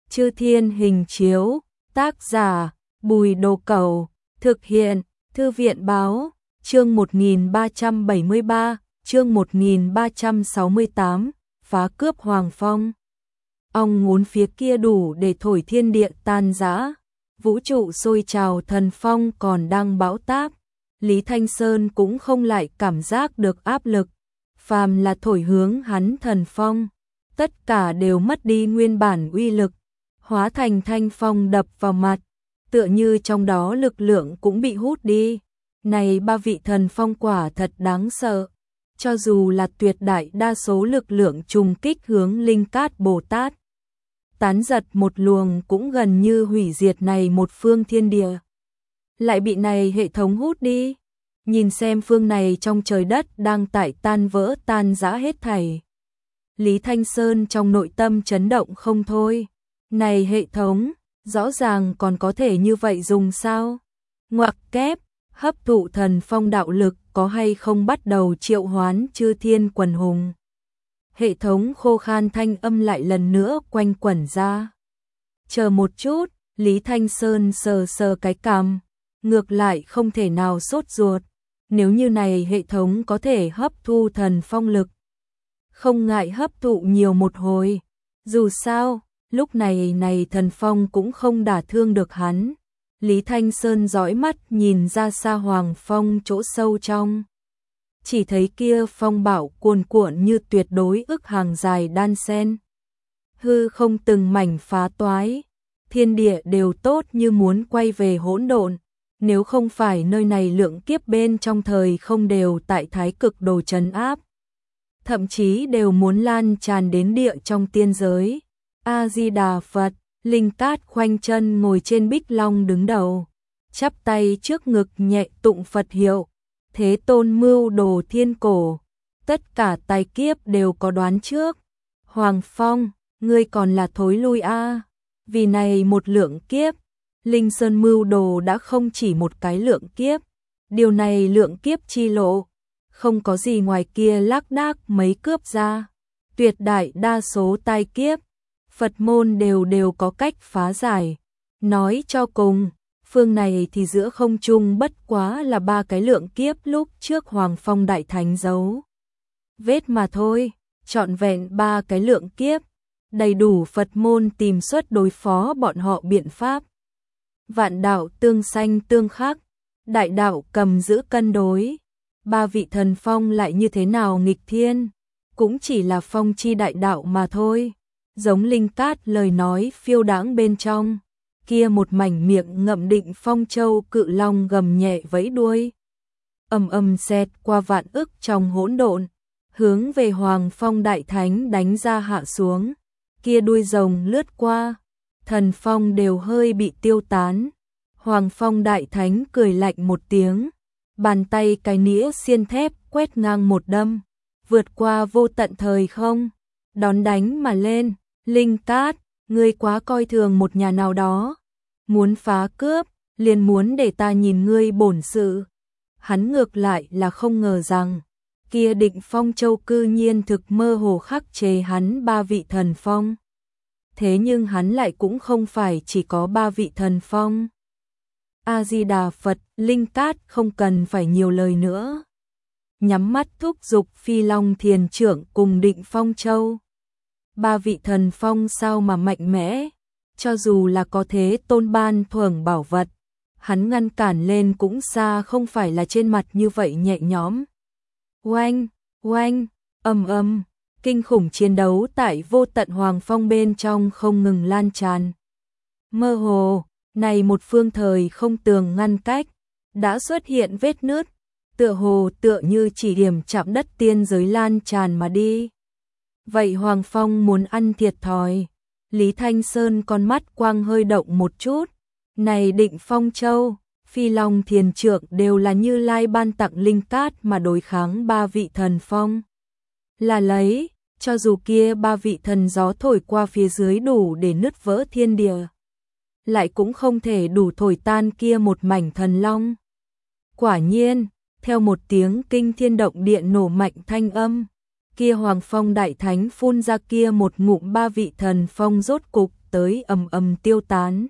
Chư Thiên Hình Chiếu, tác giả Bùi Đồ Cẩu, thực hiện Thư viện Báo, chương 1373, chương 1368, phá cướp Hoàng Phong. Ong ngốn phía kia đủ để thổi thiên địa tan rã, vũ trụ sôi trào, thần phong còn đang bão táp. Lý Thanh Sơn cũng không lại cảm giác được áp lực, phàm là thổi hướng hắn thần phong, tất cả đều mất đi nguyên bản uy lực, hóa thành thanh phong đập vào mặt, tựa như trong đó lực lượng cũng bị hút đi. Này ba vị thần phong quả thật đáng sợ, cho dù là tuyệt đại đa số lực lượng trùng kích hướng Linh Cát Bồ Tát, tán giật một luồng cũng gần như hủy diệt này một phương thiên địa, lại bị này hệ thống hút đi. Nhìn xem phương này trong trời đất đang tại tan vỡ tan rã hết thảy, Lý Thanh Sơn trong nội tâm chấn động không thôi. Này hệ thống, rõ ràng còn có thể như vậy dùng sao? Ngoặc kép, hấp thụ thần phong đạo lực có hay không bắt đầu triệu hoán chư thiên quần hùng. Hệ thống khô khan thanh âm lại lần nữa quanh quẩn ra. Chờ một chút, Lý Thanh Sơn sờ sờ cái cằm, ngược lại không thể nào sốt ruột. Nếu như này hệ thống có thể hấp thu thần phong lực, không ngại hấp thụ nhiều một hồi. Dù sao, lúc này thần phong cũng không đả thương được hắn. Lý Thanh Sơn dõi mắt nhìn ra xa Hoàng Phong chỗ sâu trong. Chỉ thấy kia phong bạo cuồn cuộn như tuyệt đối ức hàng dài đan sen. Hư không từng mảnh phá toái, thiên địa đều tốt như muốn quay về hỗn độn. Nếu không phải nơi này lượng kiếp bên trong thời không đều tại thái cực đồ trấn áp, thậm chí đều muốn lan tràn đến địa trong tiên giới. A-di-đà Phật. Linh Cát khoanh chân ngồi trên bích long đứng đầu, chắp tay trước ngực nhẹ tụng Phật hiệu. Thế Tôn mưu đồ thiên cổ, tất cả tài kiếp đều có đoán trước. Hoàng Phong, ngươi còn là thối lui a. Vì này một lượng kiếp, Linh Sơn mưu đồ đã không chỉ một cái lượng kiếp. Điều này lượng kiếp chi lộ, không có gì ngoài kia lác đác mấy cướp ra. Tuyệt đại đa số tai kiếp, Phật môn đều có cách phá giải. Nói cho cùng, phương này thì giữa không trung bất quá là ba cái lượng kiếp lúc trước Hoàng Phong Đại Thánh giấu vết mà thôi, trọn vẹn ba cái lượng kiếp, đầy đủ Phật môn tìm xuất đối phó bọn họ biện pháp. Vạn đạo tương sanh tương khắc, đại đạo cầm giữ cân đối. Ba vị thần phong lại như thế nào nghịch thiên, cũng chỉ là phong chi đại đạo mà thôi. Giống Linh Cát lời nói phiêu đãng bên trong, kia một mảnh miệng ngậm định phong châu cự long gầm nhẹ vẫy đuôi, ầm ầm xẹt qua vạn ức trong hỗn độn, hướng về Hoàng Phong Đại Thánh đánh ra hạ xuống. Kia đuôi rồng lướt qua, thần phong đều hơi bị tiêu tán. Hoàng Phong Đại Thánh cười lạnh một tiếng, bàn tay cái nĩa xiên thép quét ngang một đâm, vượt qua vô tận thời không, đón đánh mà lên. Linh Cát, ngươi quá coi thường một nhà nào đó, muốn phá cướp, liền muốn để ta nhìn ngươi bổn sự. Hắn ngược lại là không ngờ rằng, kia Định Phong Châu cư nhiên thực mơ hồ khắc chế hắn ba vị thần phong. Thế nhưng hắn lại cũng không phải chỉ có ba vị thần phong. A-di-đà Phật. Linh Cát không cần phải nhiều lời nữa, nhắm mắt thúc giục Phi Long Thiền Trưởng cùng Định Phong Châu. Ba vị thần phong sao mà mạnh mẽ, cho dù là có Thế Tôn ban thưởng bảo vật, hắn ngăn cản lên cũng xa không phải là trên mặt như vậy nhẹ nhõm. Oanh, oanh, ầm ầm, kinh khủng chiến đấu tại vô tận Hoàng Phong bên trong không ngừng lan tràn. Mơ hồ, này một phương thời không tường ngăn cách, đã xuất hiện vết nứt, tựa hồ tựa như chỉ điểm chạm đất tiên giới lan tràn mà đi. Vậy Hoàng Phong muốn ăn thiệt thòi. Lý Thanh Sơn con mắt quang hơi động một chút. Này Định Phong Châu, Phi Long Thiền Trưởng đều là Như Lai ban tặng Linh Cát mà đối kháng ba vị thần phong. Là lấy, cho dù kia ba vị thần gió thổi qua phía dưới đủ để nứt vỡ thiên địa, lại cũng không thể đủ thổi tan kia một mảnh thần long. Quả nhiên, theo một tiếng kinh thiên động địa nổ mạnh thanh âm, kia Hoàng Phong Đại Thánh phun ra kia một ngụm ba vị thần phong rốt cục tới ầm ầm tiêu tán.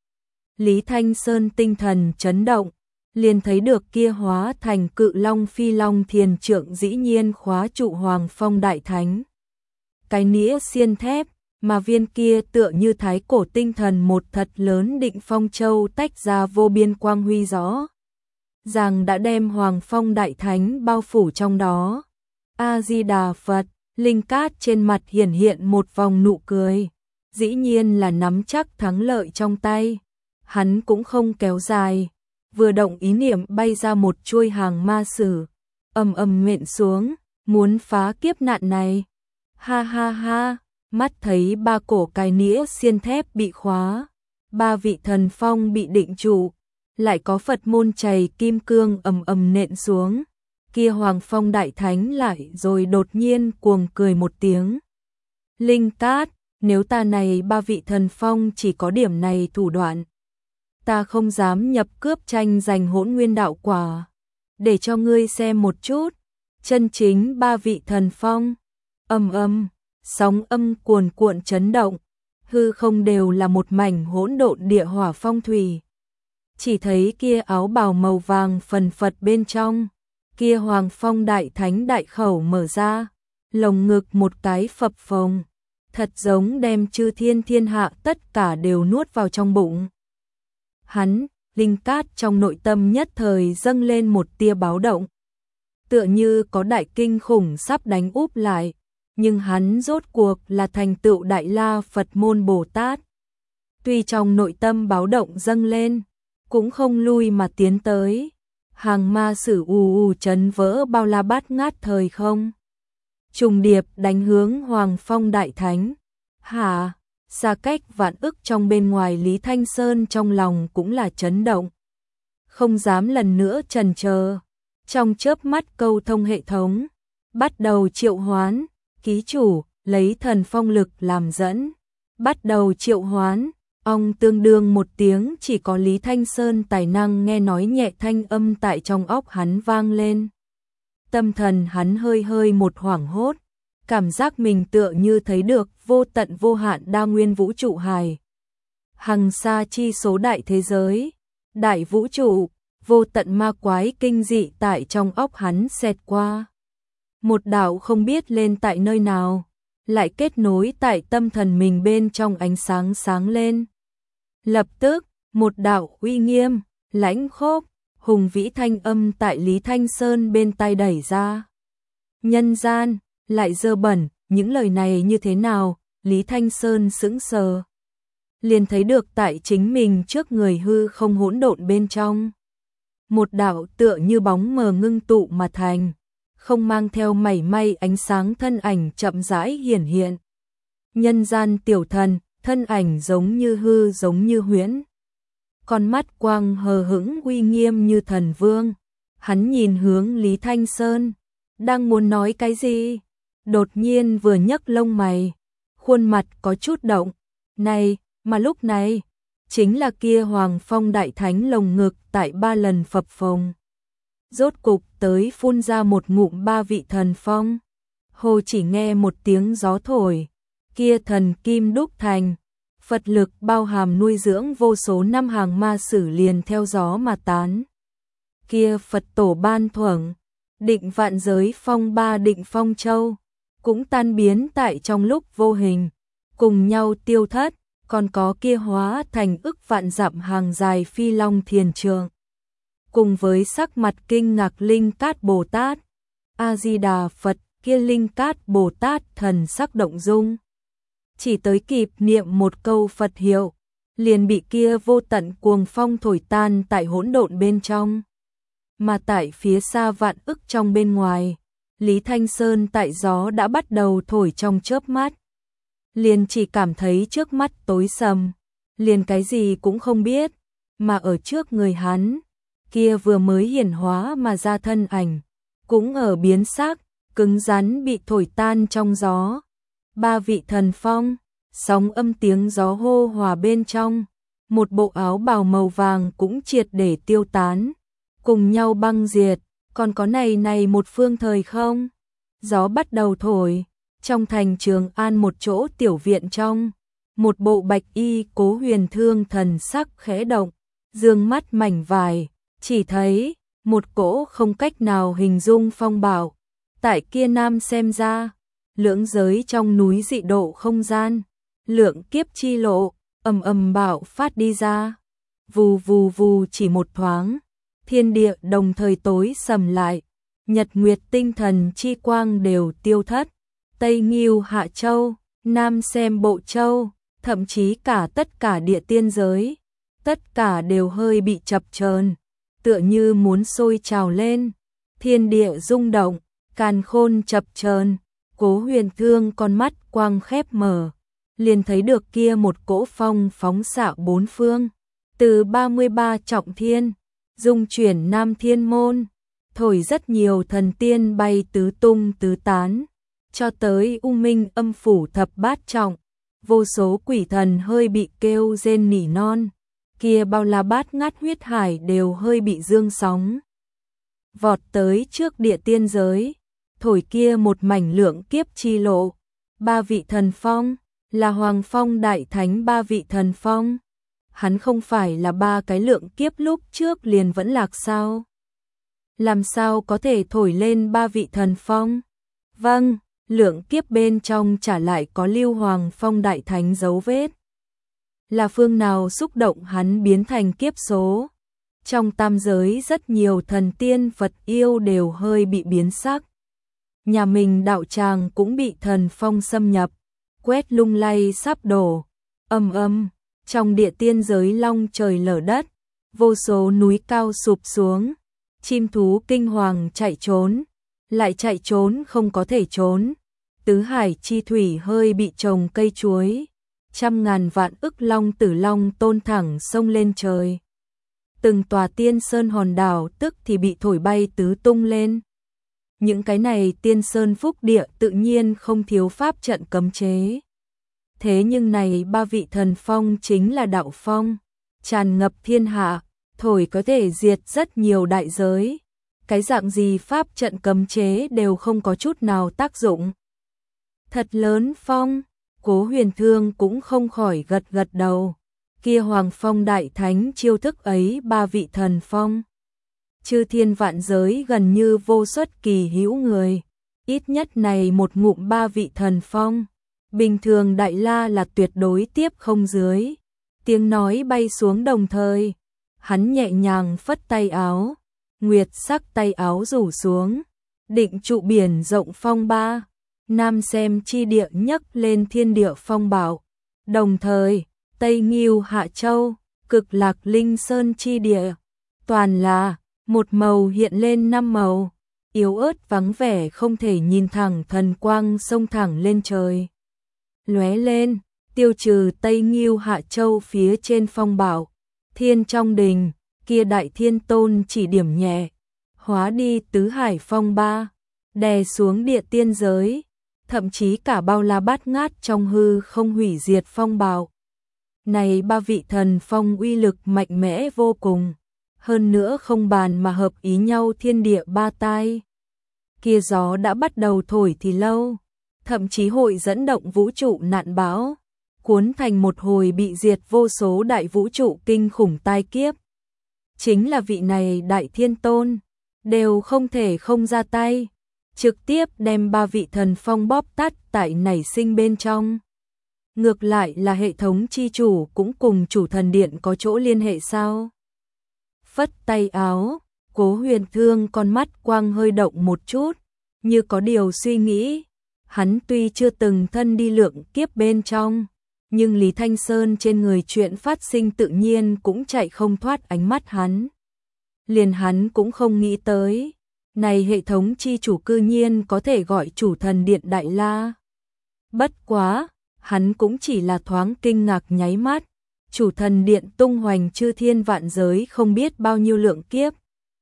Lý Thanh Sơn tinh thần chấn động, liền thấy được kia hóa thành cự long phi long thiền trượng dĩ nhiên khóa trụ Hoàng Phong Đại Thánh. Cái nĩa xiên thép, mà viên kia tựa như thái cổ tinh thần một thật lớn Định Phong Châu tách ra vô biên quang huy rõ ràng đã đem Hoàng Phong Đại Thánh bao phủ trong đó. A-di-đà Phật, Linh Cát trên mặt hiển hiện một vòng nụ cười, dĩ nhiên là nắm chắc thắng lợi trong tay. Hắn cũng không kéo dài, vừa động ý niệm bay ra một chuôi hàng ma sử, ầm ầm nện xuống, muốn phá kiếp nạn này. Ha ha ha, mắt thấy ba cổ cái nĩa xiên thép bị khóa, ba vị thần phong bị định trụ, lại có Phật môn chày kim cương ầm ầm nện xuống. Kia Hoàng Phong Đại Thánh lại rồi đột nhiên cuồng cười một tiếng. Linh Cát, nếu ta này ba vị thần phong chỉ có điểm này thủ đoạn, ta không dám nhập cướp tranh giành Hỗn Nguyên đạo quả. Để cho ngươi xem một chút, chân chính ba vị thần phong. Ầm ầm, sóng âm cuồn cuộn chấn động, hư không đều là một mảnh hỗn độn địa hỏa phong thủy. Chỉ thấy kia áo bào màu vàng phần phật bên trong, kia Hoàng Phong Đại Thánh đại khẩu mở ra, lồng ngực một cái phập phồng, thật giống đem chư thiên thiên hạ tất cả đều nuốt vào trong bụng. Hắn, Linh Cát trong nội tâm nhất thời dâng lên một tia báo động. Tựa như có đại kinh khủng sắp đánh úp lại, nhưng hắn rốt cuộc là thành tựu Đại La Phật môn Bồ Tát. Tuy trong nội tâm báo động dâng lên, cũng không lui mà tiến tới. Hàng ma sử ù ù chấn vỡ bao la bát ngát thời không. Trùng điệp đánh hướng Hoàng Phong Đại Thánh. Hả? Xa cách vạn ức trong bên ngoài Lý Thanh Sơn trong lòng cũng là chấn động. Không dám lần nữa chần chờ. Trong chớp mắt câu thông hệ thống, bắt đầu triệu hoán, ký chủ, lấy thần phong lực làm dẫn. Bắt đầu triệu hoán, ong tương đương một tiếng chỉ có Lý Thanh Sơn tài năng nghe nói nhẹ thanh âm tại trong óc hắn vang lên. Tâm thần hắn hơi hơi một hoảng hốt, cảm giác mình tựa như thấy được vô tận vô hạn đa nguyên vũ trụ hài. Hằng xa chi số đại thế giới, đại vũ trụ, vô tận ma quái kinh dị tại trong óc hắn xẹt qua. Một đạo không biết lên tại nơi nào, lại kết nối tại tâm thần mình bên trong ánh sáng sáng lên. Lập tức, một đạo uy nghiêm, lãnh khốc, hùng vĩ thanh âm tại Lý Thanh Sơn bên tai đẩy ra. Nhân gian, lại dơ bẩn, những lời này như thế nào? Lý Thanh Sơn sững sờ. Liền thấy được tại chính mình trước người hư không hỗn độn bên trong. Một đạo tựa như bóng mờ ngưng tụ mà thành, không mang theo mảy may ánh sáng thân ảnh chậm rãi hiển hiện. Nhân gian tiểu thần, thân ảnh giống như hư giống như huyễn. Con mắt quang hờ hững uy nghiêm như thần vương. Hắn nhìn hướng Lý Thanh Sơn, đang muốn nói cái gì? Đột nhiên vừa nhấc lông mày, khuôn mặt có chút động. Này, mà lúc này, chính là kia Hoàng Phong Đại Thánh lồng ngực tại 3 lần phập phồng. Rốt cục tới phun ra một ngụm 3 vị thần phong. Hồ chỉ nghe một tiếng gió thổi, kia thần kim đúc thành, Phật lực bao hàm nuôi dưỡng vô số năm hàng ma sử liền theo gió mà tán. Kia Phật tổ ban thuở, định vạn giới phong 3 định phong châu, cũng tan biến tại trong lúc vô hình, cùng nhau tiêu thất. Còn có kia hóa thành ức vạn dặm hàng dài phi long thiền trượng, cùng với sắc mặt kinh ngạc Linh Cát Bồ Tát. A-di-đà Phật, kia Linh Cát Bồ Tát thần sắc động dung, chỉ tới kịp niệm một câu Phật hiệu, liền bị kia vô tận cuồng phong thổi tan tại hỗn độn bên trong. Mà tại phía xa vạn ức trong bên ngoài, Lý Thanh Sơn tại gió đã bắt đầu thổi trong chớp mắt. Liền chỉ cảm thấy trước mắt tối sầm, liền cái gì cũng không biết, mà ở trước người hắn, kia vừa mới hiển hóa mà ra thân ảnh, cũng ở biến sắc, cứng rắn bị thổi tan trong gió. 3 vị thần phong, sóng âm tiếng gió hô hòa bên trong, một bộ áo bào màu vàng cũng triệt để tiêu tán, cùng nhau băng diệt. Còn có này một phương thời không? Gió bắt đầu thổi. Trong thành Trường An một chỗ tiểu viện trong, một bộ bạch y. Cố Huyền Thương thần sắc khẽ động, dương mắt mảnh vải, chỉ thấy một cỗ không cách nào hình dung phong bạo. Tại kia Nam xem ra, lưỡng giới trong núi dị độ không gian, lượng kiếp chi lộ, ầm ầm bạo phát đi ra. Vù vù vù, chỉ một thoáng, thiên địa đồng thời tối sầm lại, nhật nguyệt tinh thần chi quang đều tiêu thất. Tây Ngưu Hạ Châu, Nam Xem Bộ Châu, thậm chí cả tất cả địa tiên giới, tất cả đều hơi bị chập chờn, tựa như muốn sôi trào lên. Thiên địa rung động, càn khôn chập chờn. Cố Huyền Thương con mắt quang khép mở, liền thấy được kia một cỗ phong phóng xạ bốn phương, từ 33 trọng thiên, dung chuyển Nam Thiên Môn, thổi rất nhiều thần tiên bay tứ tung tứ tán, cho tới U Minh Âm Phủ thập bát trọng, vô số quỷ thần hơi bị kêu rên nỉ non, kia bao la bát ngát huyết hải đều hơi bị dương sóng. Vọt tới trước địa tiên giới, thổi kia một mảnh lượng kiếp chi lộ, ba vị thần phong, là Hoàng Phong Đại Thánh ba vị thần phong. Hắn không phải là ba cái lượng kiếp lúc trước liền vẫn lạc sao? Làm sao có thể thổi lên ba vị thần phong? Vâng, lượng kiếp bên trong trả lại có lưu Hoàng Phong Đại Thánh dấu vết. Là phương nào xúc động hắn biến thành kiếp số? Trong tam giới rất nhiều thần tiên Phật yêu đều hơi bị biến sắc. Nhà mình đạo tràng cũng bị thần phong xâm nhập, quét lung lay sắp đổ. Ầm ầm, trong địa tiên giới long trời lở đất, vô số núi cao sụp xuống, chim thú kinh hoàng chạy trốn, lại chạy trốn không có thể trốn. Tứ hải chi thủy hơi bị trồng cây chuối, trăm ngàn vạn ức long tử long tôn thẳng sông lên trời. Từng tòa tiên sơn hòn đảo tức thì bị thổi bay tứ tung lên. Những cái này tiên sơn phúc địa tự nhiên không thiếu pháp trận cấm chế. Thế nhưng này ba vị thần phong chính là đạo phong, tràn ngập thiên hạ, thổi có thể diệt rất nhiều đại giới. Cái dạng gì pháp trận cấm chế đều không có chút nào tác dụng. Thật lớn phong, Cố Huyền Thương cũng không khỏi gật gật đầu. Kia Hoàng Phong Đại Thánh chiêu thức ấy ba vị thần phong. Chư thiên vạn giới gần như vô xuất kỳ hữu người. Ít nhất này một ngụm ba vị thần phong. Bình thường Đại La là tuyệt đối tiếp không dưới. Tiếng nói bay xuống đồng thời. Hắn nhẹ nhàng phất tay áo. Nguyệt sắc tay áo rủ xuống. Định trụ biển rộng phong ba. Nam Xem chi địa nhấc lên thiên địa phong bạo. Đồng thời, Tây Ngưu Hạ Châu, Cực Lạc Linh Sơn chi địa. Toàn là một màu hiện lên năm màu. Yếu ớt vắng vẻ không thể nhìn thẳng, thần quang xông thẳng lên trời. Lóe lên, tiêu trừ Tây Ngưu Hạ Châu phía trên phong bạo. Thiên trong đình, kia Đại Thiên Tôn chỉ điểm nhẹ, hóa đi tứ hải phong ba, đè xuống địa tiên giới, thậm chí cả bao la bát ngát trong hư không hủy diệt phong bạo. Này ba vị thần phong uy lực mạnh mẽ vô cùng, hơn nữa không bàn mà hợp ý nhau thiên địa ba tai. Kia gió đã bắt đầu thổi thì lâu, thậm chí hội dẫn động vũ trụ nạn bão, cuốn thành một hồi bị diệt vô số đại vũ trụ kinh khủng tai kiếp. Chính là vị này Đại Thiên Tôn, đều không thể không ra tay, trực tiếp đem ba vị thần phong bóp tắt tại nảy sinh bên trong. Ngược lại là hệ thống chi chủ cũng cùng chủ thần điện có chỗ liên hệ sao? Phất tay áo, Cố Huyền Thương con mắt quang hơi động một chút, như có điều suy nghĩ. Hắn tuy chưa từng thân đi lượng kiếp bên trong, nhưng Lý Thanh Sơn trên người chuyện phát sinh tự nhiên cũng chạy không thoát ánh mắt hắn. Liền hắn cũng không nghĩ tới, này hệ thống chi chủ cư nhiên có thể gọi chủ thần điện Đại La. Bất quá, hắn cũng chỉ là thoáng kinh ngạc nháy mắt. Chủ thần điện tung hoành chư thiên vạn giới không biết bao nhiêu lượng kiếp.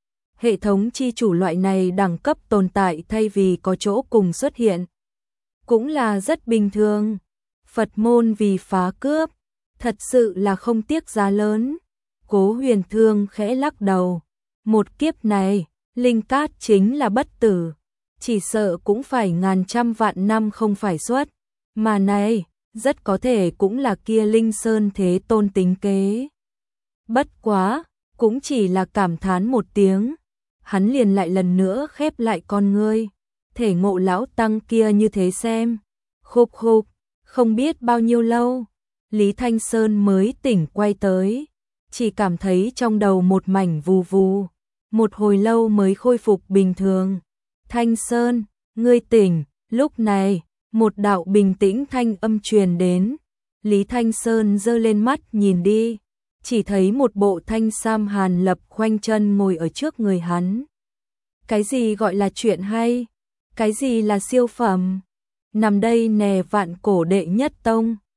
Hệ thống chi chủ loại này đẳng cấp tồn tại thay vì có chỗ cùng xuất hiện, cũng là rất bình thường. Phật môn vì phá cướp, thật sự là không tiếc giá lớn. Cố Huyền Thương khẽ lắc đầu. Một kiếp này, linh cát chính là bất tử, chỉ sợ cũng phải ngàn trăm vạn năm không phải xuất. Mà này, rất có thể cũng là kia Linh Sơn Thế Tôn tính kế. Bất quá, cũng chỉ là cảm thán một tiếng, hắn liền lại lần nữa khép lại con ngươi, thể ngộ lão tăng kia như thế xem. Khục khục, không biết bao nhiêu lâu, Lý Thanh Sơn mới tỉnh quay tới, chỉ cảm thấy trong đầu một mảnh vù vù, một hồi lâu mới khôi phục bình thường. Thanh Sơn, ngươi tỉnh. Lúc này, một đạo bình tĩnh thanh âm truyền đến, Lý Thanh Sơn giơ lên mắt nhìn đi, chỉ thấy một bộ thanh sam Hàn Lập khoanh chân ngồi ở trước người hắn. Cái gì gọi là chuyện hay? Cái gì là siêu phẩm? Nằm đây nè vạn cổ đệ nhất tông,